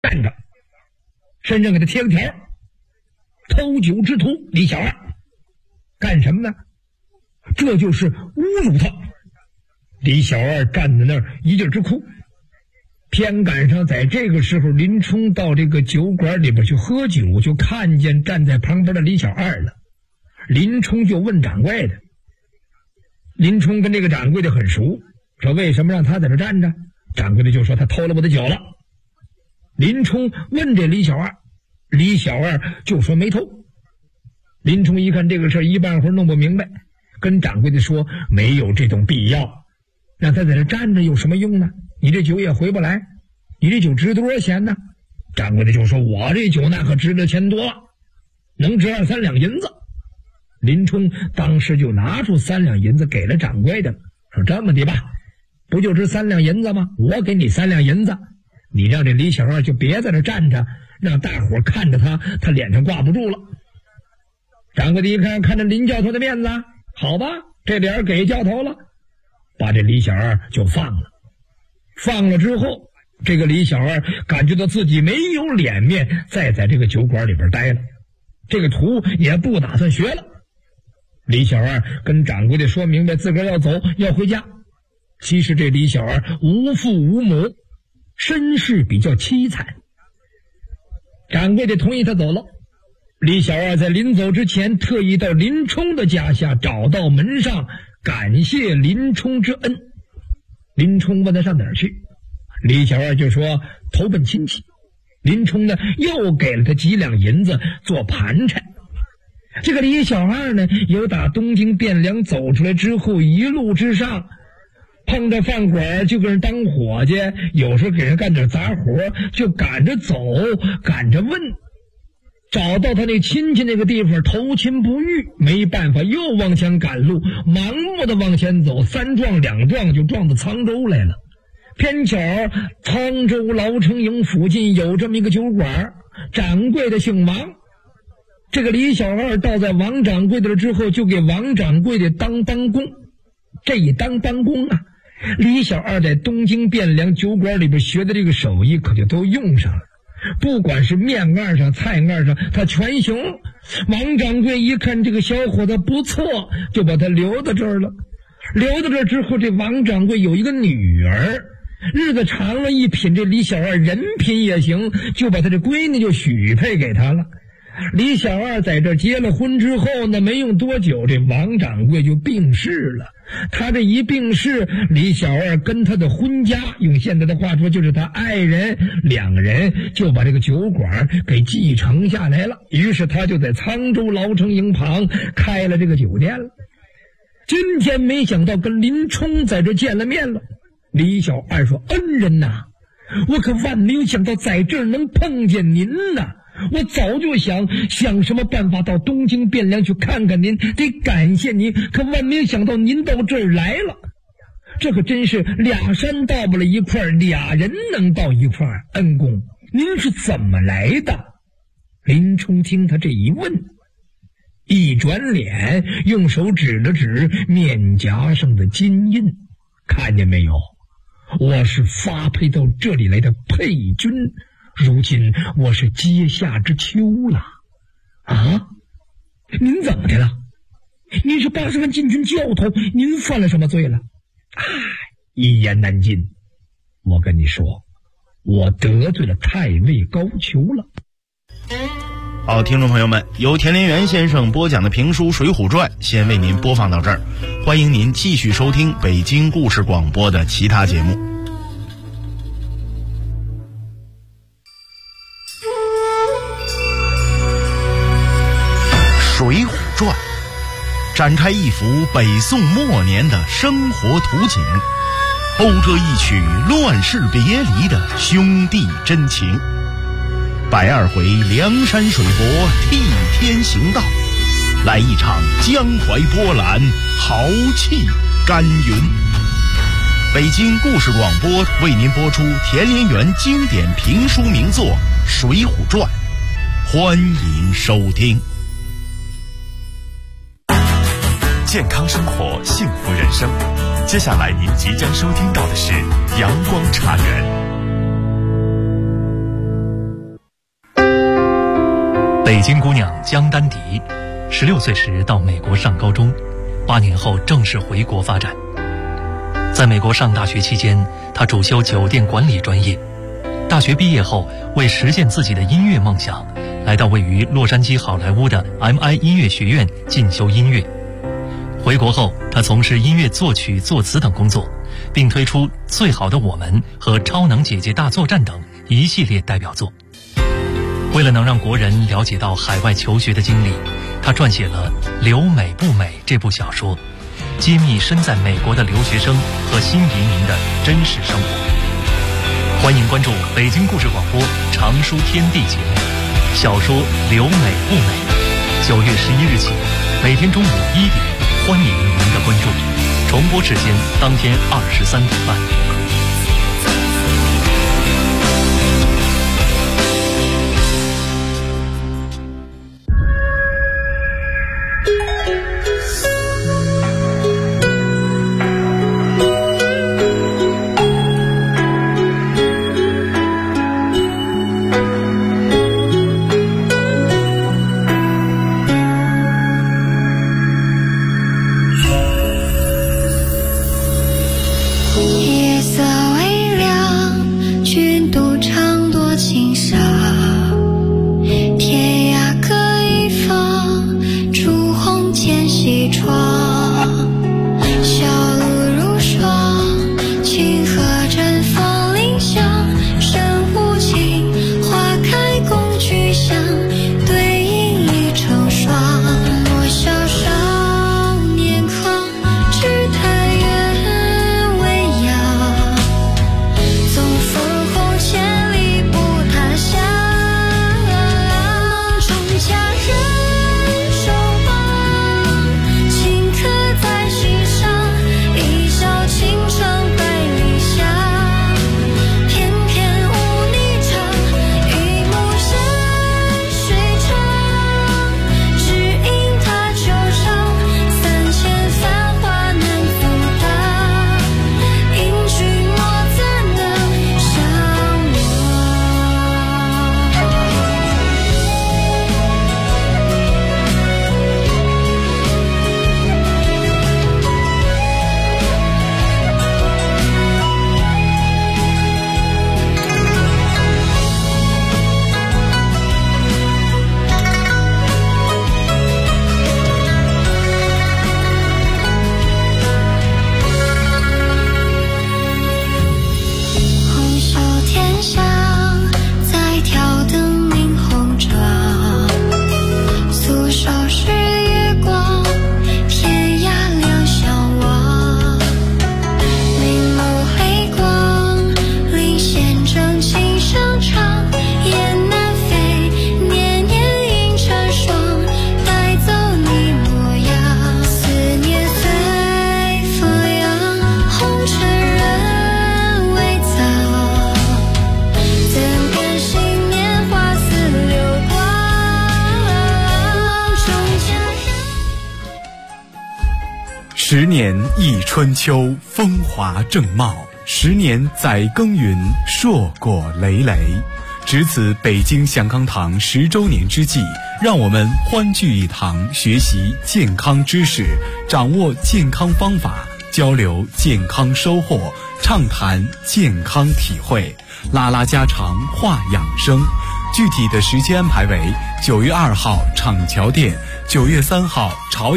站着，身上给他贴个条，偷酒之徒李小二。干什么呢？这就是侮辱他。李小二站在那儿一劲直哭。偏赶上在这个时候，林冲到这个酒馆里边去喝酒，就看见站在旁边的李小二了。林冲就问掌柜的，林冲跟这个掌柜的很熟，说为什么让他在这站着？掌柜的就说他偷了我的酒了。林冲问这李小二，李小二就说没偷。林冲一看这个事一半会儿弄不明白，跟掌柜的说没有这种必要，让他在这站着有什么用呢？你这酒也回不来，你这酒值多少钱呢？掌柜的就说我这酒那可值的钱多了，能值2-3两银子。林冲当时就拿出3两银子给了掌柜的，说这么的吧，不就值3两银子吗？我给你3两银子，你让这李小二就别在这站着，让大伙看着他脸上挂不住了。掌柜的一看着林教头的面子，好吧，这脸给教头了，把这李小二就放了。放了之后，这个李小二感觉到自己没有脸面再在这个酒馆里边待了，这个图也不打算学了。李小二跟掌柜的说明白自个儿要走，要回家。其实这李小二无父无母，身世比较凄惨。掌柜的同意他走了。李小二在临走之前特意到林冲的家下，找到门上感谢林冲之恩。林冲问他上哪儿去，李小二就说投奔亲戚。林冲呢又给了他几两银子做盘缠。这个李小二呢由打东京汴梁走出来之后，一路之上碰着饭馆就跟人当伙计，有时候给人干点杂活，就赶着走赶着问，找到他那亲戚那个地方头亲不遇，没办法又往前赶路，盲目的往前走，3撞2撞就撞到沧州来了。偏巧沧州牢城营附近有这么一个酒馆，掌柜的姓王。这个李小二到在王掌柜的之后，就给王掌柜的当帮工。这一当帮工啊，李小二在东京汴梁酒馆里边学的这个手艺可就都用上了，不管是面案上菜案上他全行。王掌柜一看这个小伙子不错，就把他留到这儿了。留到这儿之后，这王掌柜有一个女儿，日子长了一品这李小二人品也行，就把他这闺女就许配给他了。李小二在这结了婚之后呢，没用多久这王掌柜就病逝了。他这一病逝，李小二跟他的婚家，用现在的话说就是他爱人，两个人就把这个酒馆给继承下来了。于是他就在沧州牢城营旁开了这个酒店了。今天没想到跟林冲在这见了面了。李小二说：“恩人呐，我可万没有想到在这儿能碰见您呐！我早就想什么办法到东京汴梁去看看您，得感谢您，可万没有想到您到这儿来了。这可真是俩山到不了一块儿，俩人能到一块儿。恩公，您是怎么来的？”林冲听他这一问，一转脸用手指了指面颊上的金印，看见没有？我是发配到这里来的配军，如今我是阶下之囚了。啊，您怎么的了？您是80万禁军教头，您犯了什么罪了？一言难尽。我跟你说，我得罪了太尉高俅了。 好，听众朋友们，由田连元先生播讲的评书《水浒传》先为您播放到这儿，欢迎您继续收听北京故事广播的其他节目。《水浒传》展开一幅北宋末年的生活图景，勾着一曲乱世别离的兄弟真情。102回梁山水泊替天行道，来一场江淮波澜，豪气干云。北京故事广播为您播出田连元经典评书名作《水浒传》，欢迎收听。 健康生活，幸福人生。接下来您即将收听到的是阳光茶园。 北京姑娘江丹迪，16岁时到美国上高中，8年后正式回国发展。在美国上大学期间，她主修酒店管理专业。大学毕业后，为实现自己的音乐梦想，来到位于洛杉矶好莱坞的 MI 音乐学院进修音乐。回国后，她从事音乐作曲、作词等工作，并推出《最好的我们》和《超能姐姐大作战》等一系列代表作。为了能让国人了解到海外求学的经历，她撰写了《留美不美》这部小说，揭秘身在美国的留学生和新移民的真实生活。欢迎关注北京故事广播常书天地节目小说《留美不美》，9月11日起，每天中午1点，欢迎您的关注。重播时间当天23点半。 10年忆春秋，风华正茂；10年载耕耘，硕果累累。值此北京祥康堂10周年之际，让我们欢聚一堂，学习健康知识，掌握健康方法，交流健康收获，畅谈健康体会，拉拉家常，话养生。具体的时间安排为9月2号厂桥店，9月3号朝